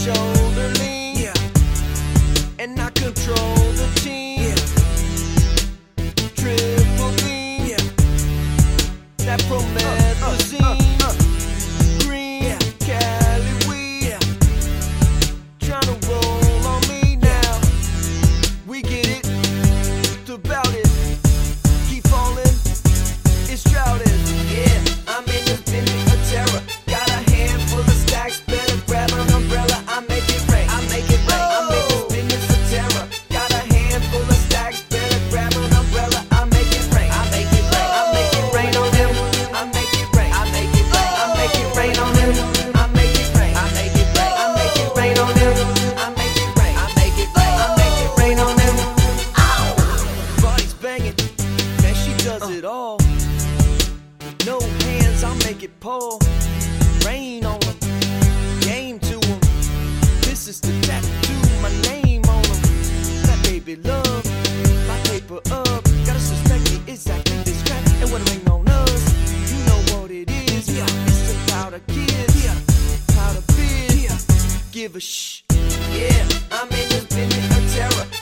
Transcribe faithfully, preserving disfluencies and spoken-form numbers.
shoulder lean, Yeah. and I control the team. Yeah. Triple beam, Yeah. that promethazine, Uh, uh, uh. green Yeah. Cali weed, Yeah. tryna roll on me now. We get it, about it, keep falling, it's droughted. Yeah, I'm in this business of terror. Got a handful of stacks, better grab an umbrella. I make it rain, I make it rain. I'm in this business of terror. Got a handful of stacks, better grab an umbrella. I make it rain, I make it rain. I make it rain on them. I make it rain, I make it rain. I make it rain on them. I make it rain, I make it rain. I make it rain on them. I make it rain, I make it rain. I make it rain on them. Body's banging, man, she does it all. No hands, I'll make it pour. Rain on them, game to them. This is the tattoo, my name on them. That baby love, my paper up. Gotta suspect me exactly this crap. And what rain on us, you know what it is. Yeah, it's the powder kids, yeah, powder biz. Yeah. Give a shh. Yeah, I'm in this business of terror.